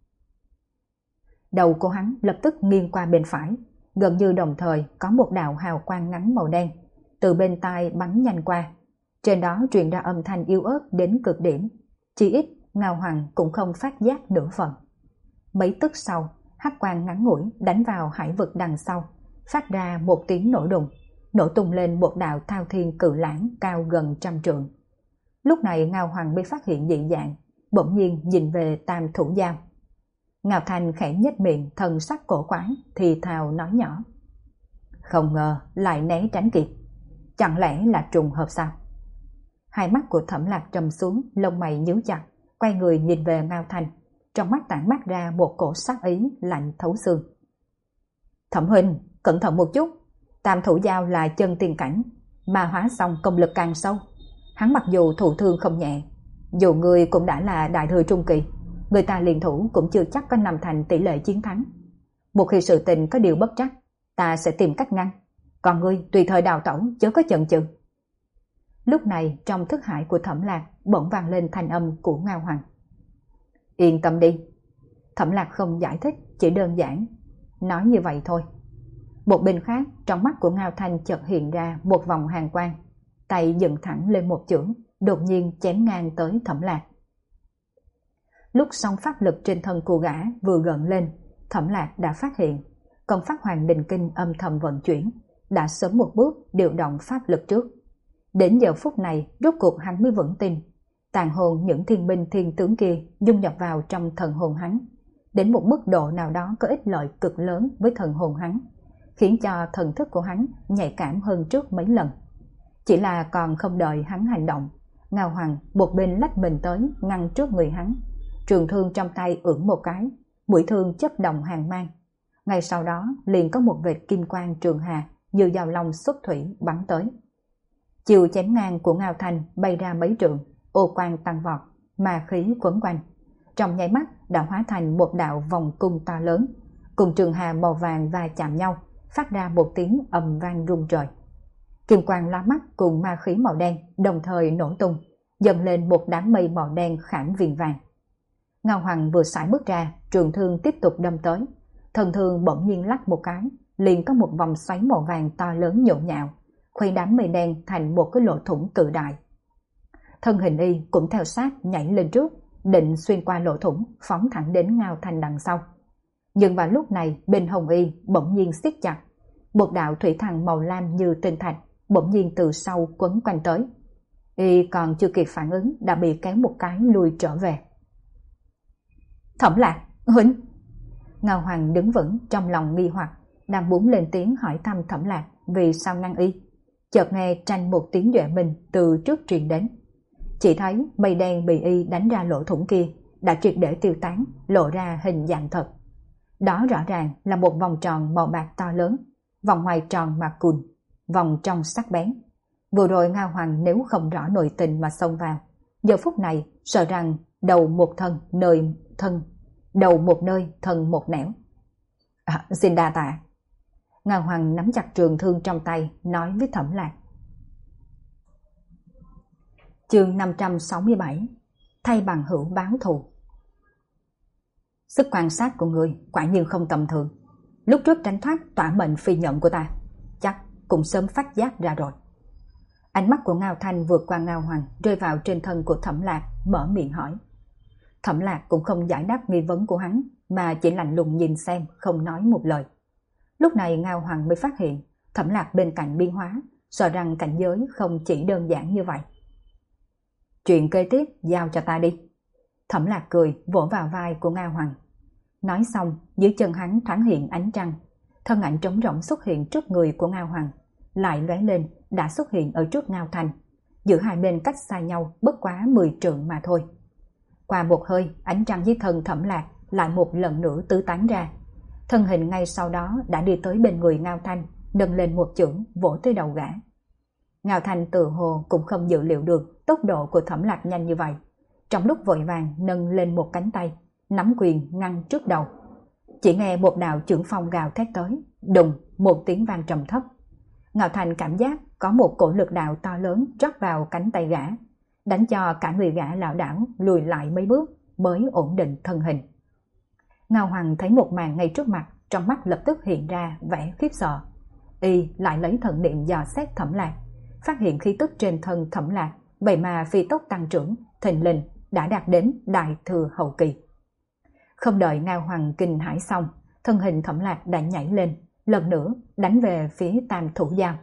Đầu của hắn lập tức nghiêng qua bên phải, gần như đồng thời có một đạo hào quang ngắn màu đen từ bên tai bắn nhanh qua. Trên đó truyền ra âm thanh yếu ớt đến cực điểm, chỉ ít Ngao Hoàng cũng không phát giác nửa phần. Mấy tức sau, hắc quang ngắn ngủi đánh vào hải vực đằng sau, phát ra một tiếng nổ đùng, nổ tung lên một đạo thao thiên cự lãng cao gần 100 trượng. Lúc này Ngao Hoàng mới phát hiện dị dạng, bỗng nhiên nhìn về Tam Thủ Giao. Ngao Thanh khẽ nhếch miệng, thần sắc cổ quái, thì thào nói nhỏ. Không ngờ lại né tránh kịp, chẳng lẽ là trùng hợp sao? Hai mắt của Thẩm Lạc trầm xuống, lông mày nhíu chặt, quay người nhìn về Ngao Thanh, trong mắt tản mát ra một cổ sát ý lạnh thấu xương. Thẩm huynh, cẩn thận một chút, Tam Thủ Giao là chân tiên cảnh, mà hóa xong công lực càng sâu. Hắn mặc dù thụ thương không nhẹ, dù người cũng đã là đại thừa trung kỳ, người ta liên thủ cũng chưa chắc có 5 thành tỷ lệ chiến thắng. Một khi sự tình có điều bất trắc, ta sẽ tìm cách ngăn, còn ngươi tùy thời đào tẩu, chớ có chần chừ. Lúc này trong thức hải của Thẩm Lạc bỗng vang lên thanh âm của Ngao Hoàng. Yên tâm đi. Thẩm Lạc không giải thích, chỉ đơn giản nói như vậy thôi. Một bên khác, trong mắt của Ngao Thanh chợt hiện ra một vòng hàn quang, tay dựng thẳng lên một chưởng, đột nhiên chém ngang tới Thẩm Lạc. Lúc song pháp lực trên thân cô gã vừa gợn lên, Thẩm Lạc đã phát hiện công pháp Hoàng Đình Kinh âm thầm vận chuyển, đã sớm một bước điều động pháp lực trước. Đến giờ phút này, rốt cuộc hắn mới vững tin, tàn hồn những thiên binh thiên tướng kia dung nhập vào trong thần hồn hắn, đến một mức độ nào đó có ích lợi cực lớn với thần hồn hắn, khiến cho thần thức của hắn nhạy cảm hơn trước mấy lần. Chỉ là còn không đợi hắn hành động, Ngao Hoàng một bên lách mình tới ngăn trước người hắn, trường thương trong tay ưỡn một cái, mũi thương chất động hàn mang. Ngay sau đó liền có một vệt kim quang trường hà như dao long xuất thủy bắn tới. Chiều chém ngang của Ngao Thanh bay ra mấy trượng, ô quang tăng vọt, ma khí quấn quanh, trong nháy mắt đã hóa thành một đạo vòng cung to lớn, cùng trường hà màu vàng va chạm nhau, phát ra một tiếng ầm vang rung trời. Kim quang lóa mắt cùng ma khí màu đen đồng thời nổ tung, dâng lên một đám mây màu đen khảm viền vàng. Ngao Hoàng vừa sải bước ra, trường thương tiếp tục đâm tới, thân thương bỗng nhiên lắc một cái, liền có một vòng xoáy màu vàng to lớn nhộn nhạo, khuấy đám mây đen thành một cái lỗ thủng cự đại. Thân hình y cũng theo sát nhảy lên trước, định xuyên qua lỗ thủng phóng thẳng đến Ngao Thanh đằng sau. Nhưng vào lúc này bên hông y bỗng nhiên siết chặt, một đạo thủy thần màu lam như tinh thạch bỗng nhiên từ sau quấn quanh tới. Y còn chưa kịp phản ứng đã bị kéo một cái lùi trở về. Thẩm Lạc, huynh! Ngao Hoàng đứng vững, trong lòng nghi hoặc, đang muốn lên tiếng hỏi thăm Thẩm Lạc vì sao ngăn y, chợt nghe tranh một tiếng duệ minh từ trước truyền đến. Chỉ thấy mây đen bị y đánh ra lỗ thủng kia đã triệt để tiêu tán, lộ ra hình dạng thật. Đó rõ ràng là một vòng tròn màu bạc to lớn, vòng ngoài tròn mà cùn, vòng trong sắc bén. Vừa rồi Ngao Hoàng nếu không rõ nội tình mà xông vào, giờ phút này sợ rằng đầu một nơi thân một nẻo. Xin đa tạ. Ngao Hoàng nắm chặt trường thương trong tay, nói với Thẩm Lạc. Chương 567, thay bằng hữu báo thù. Sức quan sát của người quả nhiên không tầm thường. lúc trước tránh thoát tỏa mệnh phi nhận của ta, chắc cũng sớm phát giác ra rồi. Ánh mắt của Ngao Thanh vượt qua Ngao Hoàng, rơi vào trên thân của Thẩm Lạc, mở miệng hỏi. Thẩm Lạc cũng không giải đáp nghi vấn của hắn, mà chỉ lạnh lùng nhìn xem, không nói một lời. Lúc này Ngao Hoàng mới phát hiện Thẩm Lạc bên cạnh biến hóa, sợ rằng cảnh giới không chỉ đơn giản như vậy. Chuyện kế tiếp giao cho ta đi. Thẩm Lạc cười vỗ vào vai của Ngao Hoàng. Nói xong, dưới chân hắn thoáng hiện ánh trăng, thân ảnh trống rỗng xuất hiện trước người của Ngao Hoàng, lại lóe lên đã xuất hiện ở trước Ngao Thanh, giữa hai bên cách xa nhau bất quá 10 trượng mà thôi. Qua một hơi, ánh trăng dưới thân Thẩm Lạc lại một lần nữa tứ tán ra, thân hình ngay sau đó đã đi tới bên người Ngao Thanh, nâng lên một chưởng vỗ tới đầu gã. Ngao Thanh tự hồ cũng không dự liệu được tốc độ của Thẩm Lạc nhanh như vậy, trong lúc vội vàng nâng lên một cánh tay, nắm quyền ngăn trước đầu. Chỉ nghe một đạo chưởng phong gào thét tới, đùng một tiếng vang trầm thấp. Ngao Thanh cảm giác có một cổ lực đạo to lớn rót vào cánh tay gã, đánh cho cả người gã lảo đảo lùi lại mấy bước mới ổn định thân hình. Ngao Hoàng thấy một màn ngay trước mặt, trong mắt lập tức hiện ra vẻ khiếp sợ. Y lại lấy thần niệm dò xét Thẩm Lạc, phát hiện khí tức trên thân Thẩm Lạc vậy mà phi tốc tăng trưởng, thình lình đã đạt đến đại thừa hậu kỳ. Không đợi Ngao Hoàng kinh hãi xong, thân hình Thẩm Lạc đã nhảy lên, lần nữa đánh về phía Tam Thủ Giao.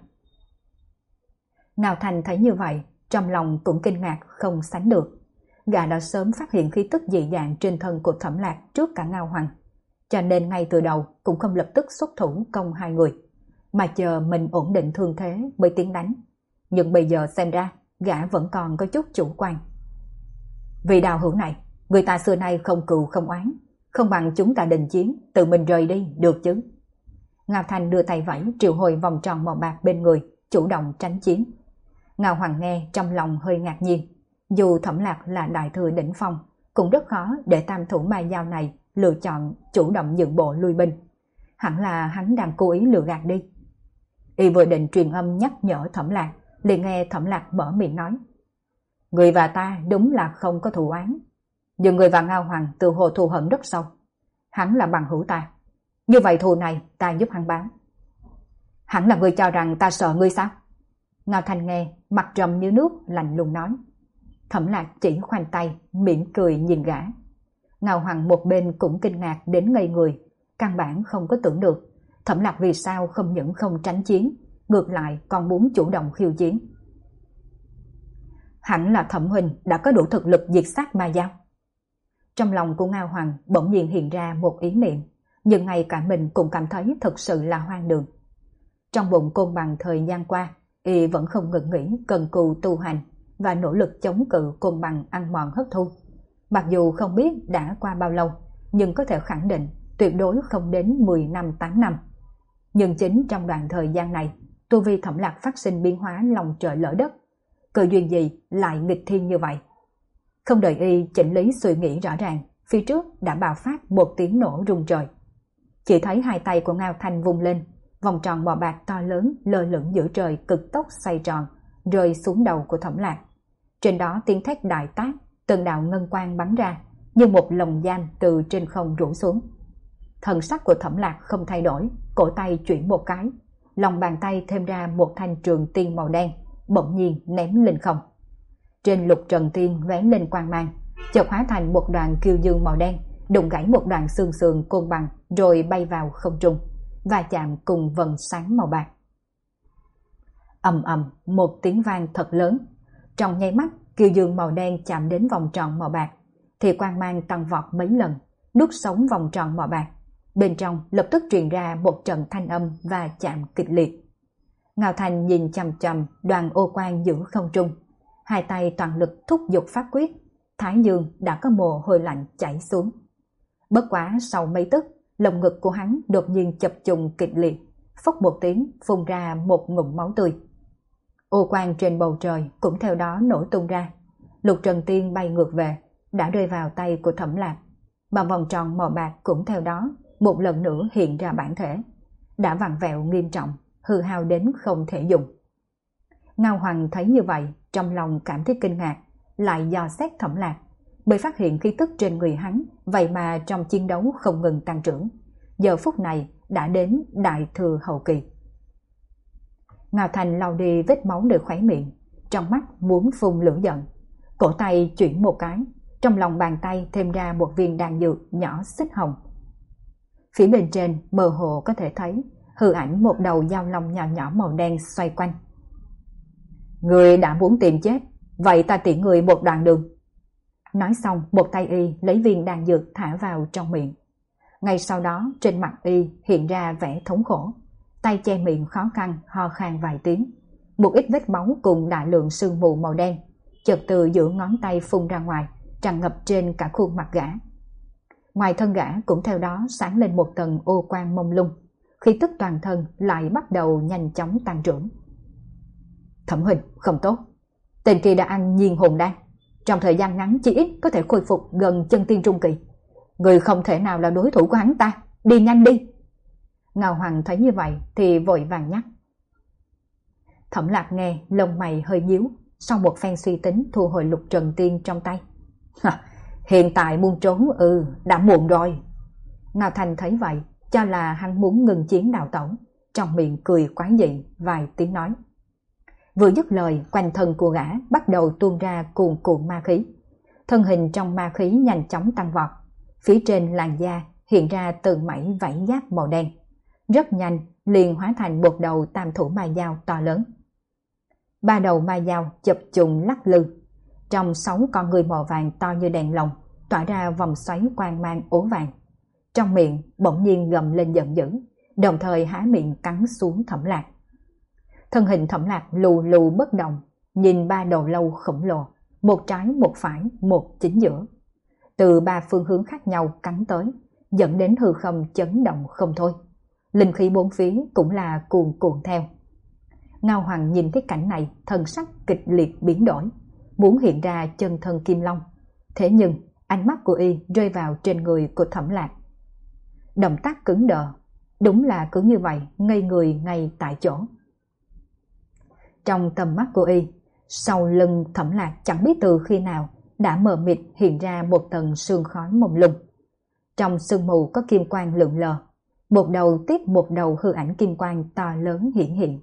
Ngao Thanh thấy như vậy, trong lòng cũng kinh ngạc không sánh được. Gã đã sớm phát hiện khí tức dị dạng trên thân của Thẩm Lạc trước cả Ngao Hoàng, cho nên ngay từ đầu cũng không lập tức xuất thủ công hai người, mà chờ mình ổn định thương thế mới tiến đánh. Nhưng bây giờ xem ra gã vẫn còn có chút chủ quan. Vì đạo hữu này, người ta xưa nay không cừu không oán, không bằng chúng ta đình chiến, tự mình rời đi được chứ. Ngao Thanh đưa tay vẫy triệu hồi vòng tròn màu bạc bên người, chủ động tránh chiến. Ngao Hoàng nghe trong lòng hơi ngạc nhiên, dù Thẩm Lạc là đại thừa đỉnh phong, cũng rất khó để Tam Thủ Ma Giao này lựa chọn chủ động nhượng bộ lui binh. Hẳn là hắn đang cố ý lừa gạt đi. Y vừa định truyền âm nhắc nhở Thẩm Lạc, liền nghe Thẩm Lạc mở miệng nói. Người và ta đúng là không có thù oán, nhưng người và Ngao Hoàng từ hồ thù hận rất sâu. Hắn là bằng hữu ta, như vậy thù này ta giúp hắn báo. Hẳn là người cho rằng ta sợ ngươi sao? Ngao Thanh nghe, mặt trầm như nước, lạnh lùng nói. Thẩm Lạc chỉ khoanh tay, mỉm cười nhìn gã. Ngao Hoàng một bên cũng kinh ngạc đến ngây người, căn bản không có tưởng được Thẩm Lạc vì sao không những không tránh chiến, ngược lại còn muốn chủ động khiêu chiến. Hẳn là Thẩm huynh đã có đủ thực lực diệt sát Ma Giao. Trong lòng của Ngao Hoàng bỗng nhiên hiện ra một ý niệm, nhưng ngay cả mình cũng cảm thấy thực sự là hoang đường. Trong bụng Côn Bằng thời gian qua, y vẫn không ngừng nghỉ cần cù tu hành và nỗ lực chống cự Côn Bằng ăn mòn hấp thu. Mặc dù không biết đã qua bao lâu, nhưng có thể khẳng định tuyệt đối không đến 10 năm 8 năm. Nhưng chính trong đoạn thời gian này, tu vi Thẩm Lạc phát sinh biến hóa lòng trời lỡ đất. Cơ duyên gì lại nghịch thiên như vậy? Không đợi y chỉnh lý suy nghĩ rõ ràng, phía trước đã bạo phát một tiếng nổ rung trời. Chỉ thấy hai tay của Ngao Thanh vung lên, vòng tròn bò bạc to lớn lơ lửng giữa trời cực tốc xoay tròn, rơi xuống đầu của Thẩm Lạc. Trên đó tiếng thét đại tác, từng đạo ngân quang bắn ra, như một lồng giam từ trên không rủ xuống. Thần sắc của Thẩm Lạc không thay đổi, cổ tay chuyển một cái, lòng bàn tay thêm ra một thanh trường tiên màu đen, bỗng nhiên ném lên không. Trên lục trần tiên lóe lên quang mang, chợt hóa thành một đoàn kiêu dương màu đen, đụng gãy một đoạn xương sườn Côn Bằng, rồi bay vào không trung, và chạm cùng vầng sáng màu bạc. Ầm ầm một tiếng vang thật lớn. Trong nháy mắt, kiêu dương màu đen chạm đến vòng tròn màu bạc, thì quang mang tăng vọt mấy lần, nuốt sống vòng tròn màu bạc. Bên trong lập tức truyền ra một trận thanh âm và chạm kịch liệt. Ngao Thanh nhìn chằm chằm đoàn ô quang giữa không trung, hai tay toàn lực thúc giục pháp quyết, thái dương đã có mồ hôi lạnh chảy xuống. Bất quá sau mấy tức, lồng ngực của hắn đột nhiên chập trùng kịch liệt, phốc một tiếng phun ra một ngụm máu tươi. Ô quang trên bầu trời cũng theo đó nổ tung ra. Lục Trần Tiên bay ngược về, đã rơi vào tay của Thẩm Lạc, mà vòng tròn màu bạc cũng theo đó một lần nữa hiện ra bản thể, đã vặn vẹo nghiêm trọng, hư hao đến không thể dùng. Ngao Hoàng thấy như vậy, trong lòng cảm thấy kinh ngạc, lại dò xét Thẩm Lạc, mới phát hiện khí tức trên người hắn vậy mà trong chiến đấu không ngừng tăng trưởng, giờ phút này đã đến đại thừa hậu kỳ. Ngao Thành lau đi vết máu nơi khóe miệng, trong mắt muốn phun lửa giận. Cổ tay chuyển một cái, trong lòng bàn tay thêm ra một viên đan dược nhỏ xích hồng. Phía bên trên mơ hồ có thể thấy hư ảnh một đầu dao long nhỏ nhỏ màu đen xoay quanh. Người đã muốn tìm chết, vậy ta tiễn người một đoạn đường. Nói xong, một tay y lấy viên đan dược thả vào trong miệng. Ngay sau đó trên mặt y hiện ra vẻ thống khổ, tay che miệng khó khăn ho khan vài tiếng. Một ít vết máu cùng đại lượng sương mù màu đen chợt từ giữa ngón tay phun ra ngoài, tràn ngập trên cả khuôn mặt gã. Ngoài thân gã cũng theo đó sáng lên một tầng ô quang mông lung, khí tức toàn thân lại bắt đầu nhanh chóng tăng trưởng. Thẩm huynh không tốt, tên kia đã ăn nhiên hồn đan, trong thời gian ngắn chỉ ít có thể khôi phục gần chân tiên trung kỳ. Người không thể nào là đối thủ của hắn ta, đi nhanh đi. Ngao Hoàng thấy như vậy thì vội vàng nhắc. Thẩm Lạc nghe lông mày hơi nhíu, sau một phen suy tính thu hồi lục trần tiên trong tay. Hiện tại muốn trốn đã muộn rồi. Ngao Thành thấy vậy cho là hắn muốn ngừng chiến đào tẩu, trong miệng cười quái dị vài tiếng nói. Vừa dứt lời, quanh thân của gã bắt đầu tuôn ra cuồn cuộn ma khí. Thân hình trong ma khí nhanh chóng tăng vọt, phía trên làn da hiện ra từng mảy vảy giáp màu đen, rất nhanh liền hóa thành một đầu tam thủ ma dao to lớn. Ba đầu ma dao chập trùng lắc lư, trong 6 con người màu vàng to như đèn lồng tỏa ra vòng xoáy quang mang ố vàng. Trong miệng bỗng nhiên gầm lên giận dữ, đồng thời há miệng cắn xuống Thẩm Lạc. Thân hình Thẩm Lạc lù lù bất động, nhìn ba đầu lâu khổng lồ, một trái một phải một chính giữa, từ 3 phương hướng khác nhau cắn tới, dẫn đến hư không chấn động không thôi. Linh khí bốn phía cũng là cuồn cuộn theo. Ngao Hoàng nhìn thấy cảnh này, thần sắc kịch liệt biến đổi, muốn hiện ra chân thân Kim Long. Thế nhưng ánh mắt của y rơi vào trên người của Thẩm Lạc. Động tác cứng đờ, đúng là cứ như vậy, ngây người ngay tại chỗ. Trong tầm mắt của y, sau lưng Thẩm Lạc chẳng biết từ khi nào đã mờ mịt hiện ra một tầng sương khói mông lung. Trong sương mù có kim quang lượn lờ, một đầu tiếp một đầu hư ảnh kim quang to lớn hiển hiện.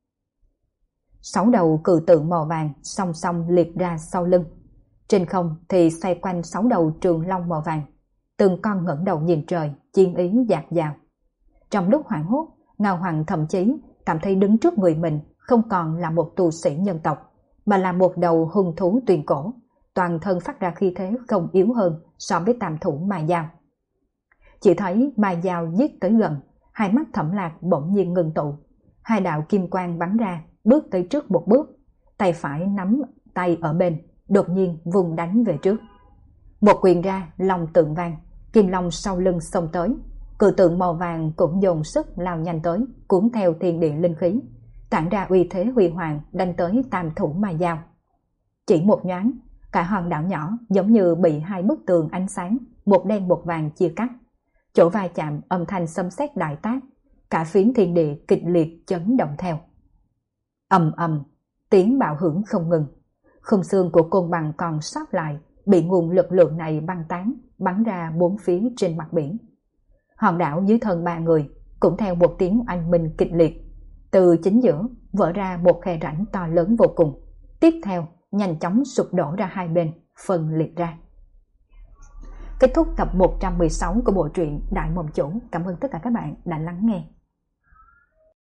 6 đầu cự tượng màu vàng song song liệt ra sau lưng. Trên không thì xoay quanh 6 đầu trường long màu vàng, từng con ngẩng đầu nhìn trời, chiến ý dạt dào. Trong lúc hoảng hốt, Ngao Hoàng thậm chí cảm thấy đứng trước người mình không còn là một tù sĩ nhân tộc, mà là một đầu hung thú tuyên cổ, toàn thân phát ra khí thế không yếu hơn so với tam thủ ma dao. Chỉ thấy ma dao giết tới gần, hai mắt Thẩm Lạc bỗng nhiên ngưng tụ, hai đạo kim quang bắn ra, bước tới trước một bước, tay phải nắm tay ở bên, đột nhiên vùng đánh về trước. Một quyền ra, long tượng vang, kim long sau lưng xông tới, cự tượng màu vàng cũng dồn sức lao nhanh tới, cuốn theo thiên địa linh khí, tản ra uy thế huy hoàng đánh tới tam thủ ma dao. Chỉ một nhoáng, cả hòn đảo nhỏ giống như bị 2 bức tường ánh sáng, một đen một vàng chia cắt. Chỗ va chạm âm thanh xâm xét đại tác, cả phiến thiên địa kịch liệt chấn động theo. Ầm ầm, tiếng bạo hưởng không ngừng. Khung xương của côn bằng còn sót lại bị nguồn lực lượng này băng tán, bắn ra 4 phía trên mặt biển. Hòn đảo dưới thân 3 người cũng theo một tiếng oanh minh kịch liệt, từ chính giữa vỡ ra một khe rãnh to lớn vô cùng, tiếp theo nhanh chóng sụp đổ ra hai bên, phân liệt ra. Kết thúc tập 116 của bộ truyện Đại Mộng Chủ. Cảm ơn tất cả các bạn đã lắng nghe.